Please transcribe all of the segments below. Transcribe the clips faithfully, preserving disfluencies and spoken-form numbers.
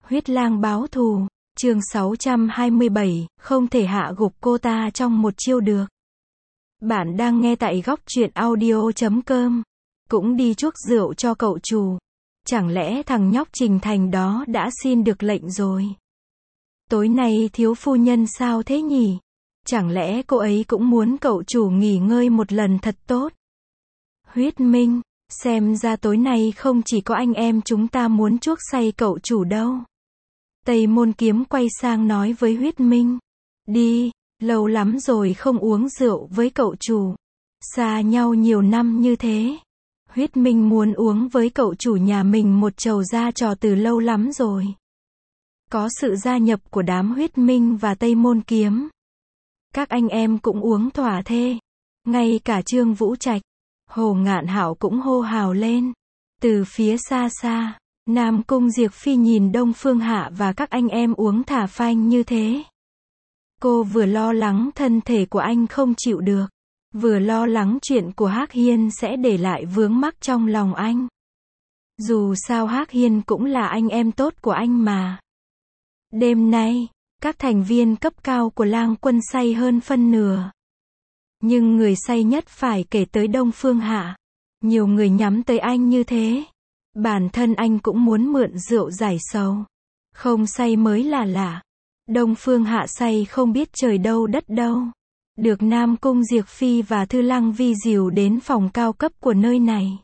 Huyết lang báo thù, chương sáu trăm hai mươi bảy, không thể hạ gục cô ta trong một chiêu được. Bạn đang nghe tại góc truyện audio chấm com. Cũng đi chuốc rượu cho cậu chủ. Chẳng lẽ thằng nhóc Trình Thành đó đã xin được lệnh rồi? Tối nay thiếu phu nhân sao thế nhỉ? Chẳng lẽ cô ấy cũng muốn cậu chủ nghỉ ngơi một lần thật tốt? Huyết Minh, xem ra tối nay không chỉ có anh em chúng ta muốn chuốc say cậu chủ đâu. Tây Môn Kiếm quay sang nói với Huyết Minh. Đi, lâu lắm rồi không uống rượu với cậu chủ. Xa nhau nhiều năm như thế. Huyết Minh muốn uống với cậu chủ nhà mình một chầu ra trò từ lâu lắm rồi. Có sự gia nhập của đám Huyết Minh và Tây Môn Kiếm. Các anh em cũng uống thỏa thê. Ngay cả Trương Vũ Trạch, Hồ Ngạn Hạo cũng hô hào lên. Từ phía xa xa, Nam Cung Diệp Phi nhìn Đông Phương Hạ và các anh em uống thả phanh như thế. Cô vừa lo lắng thân thể của anh không chịu được, vừa lo lắng chuyện của Hắc Hiên sẽ để lại vướng mắc trong lòng anh. Dù sao Hắc Hiên cũng là anh em tốt của anh mà. Đêm nay, các thành viên cấp cao của Lang Quân say hơn phân nửa. Nhưng người say nhất phải kể tới Đông Phương Hạ. Nhiều người nhắm tới anh như thế. Bản thân anh cũng muốn mượn rượu giải sầu. Không say mới là lạ. Đông Phương Hạ say không biết trời đâu đất đâu. Được Nam Cung Diệp Phi và Thư Lăng Vi dìu đến phòng cao cấp của nơi này.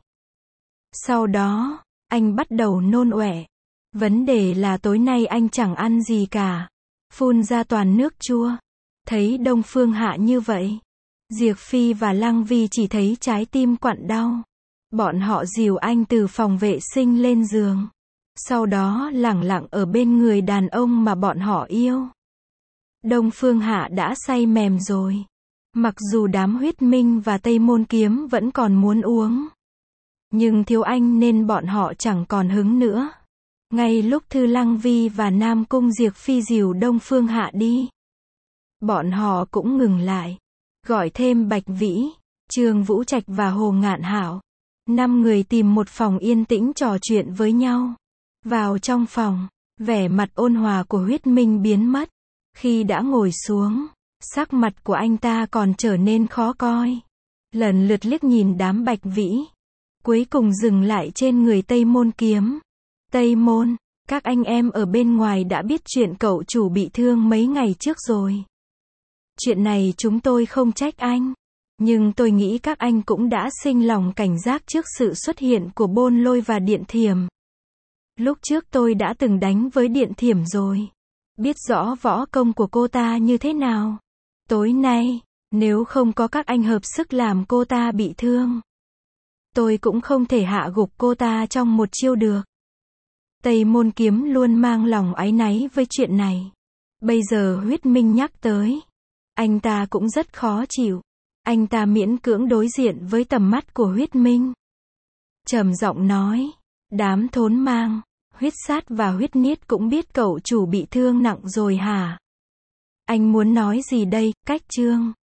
Sau đó, anh bắt đầu nôn ọe. Vấn đề là tối nay anh chẳng ăn gì cả. Phun ra toàn nước chua. Thấy Đông Phương Hạ như vậy, Diệp Phi và Lăng Vi chỉ thấy trái tim quặn đau. Bọn họ dìu anh từ phòng vệ sinh lên giường. Sau đó lẳng lặng ở bên người đàn ông mà bọn họ yêu. Đông Phương Hạ đã say mềm rồi. Mặc dù đám Huyết Minh và Tây Môn Kiếm vẫn còn muốn uống. Nhưng thiếu anh nên bọn họ chẳng còn hứng nữa. Ngay lúc Thư Lăng Vi và Nam Cung Diệp Phi dìu Đông Phương Hạ đi, bọn họ cũng ngừng lại. Gọi thêm Bạch Vĩ, Trương Vũ Trạch và Hồ Ngạn Hạo. Năm người tìm một phòng yên tĩnh trò chuyện với nhau. Vào trong phòng, vẻ mặt ôn hòa của Huyết Minh biến mất. Khi đã ngồi xuống, sắc mặt của anh ta còn trở nên khó coi. Lần lượt liếc nhìn đám Bạch Vĩ. Cuối cùng dừng lại trên người Tây Môn Kiếm. Tây Môn, các anh em ở bên ngoài đã biết chuyện cậu chủ bị thương mấy ngày trước rồi. Chuyện này chúng tôi không trách anh. Nhưng tôi nghĩ các anh cũng đã sinh lòng cảnh giác trước sự xuất hiện của Bôn Lôi và Điện Thiểm. Lúc trước tôi đã từng đánh với Điện Thiểm rồi. Biết rõ võ công của cô ta như thế nào. Tối nay, nếu không có các anh hợp sức làm cô ta bị thương, tôi cũng không thể hạ gục cô ta trong một chiêu được. Tây Môn Kiếm luôn mang lòng áy náy với chuyện này. Bây giờ Huyết Minh nhắc tới, anh ta cũng rất khó chịu. Anh ta miễn cưỡng đối diện với tầm mắt của Huyết Minh. Trầm giọng nói, đám thốn mang, Huyết Sát và Huyết Niết cũng biết cậu chủ bị thương nặng rồi hả? Anh muốn nói gì đây, Cách Trương?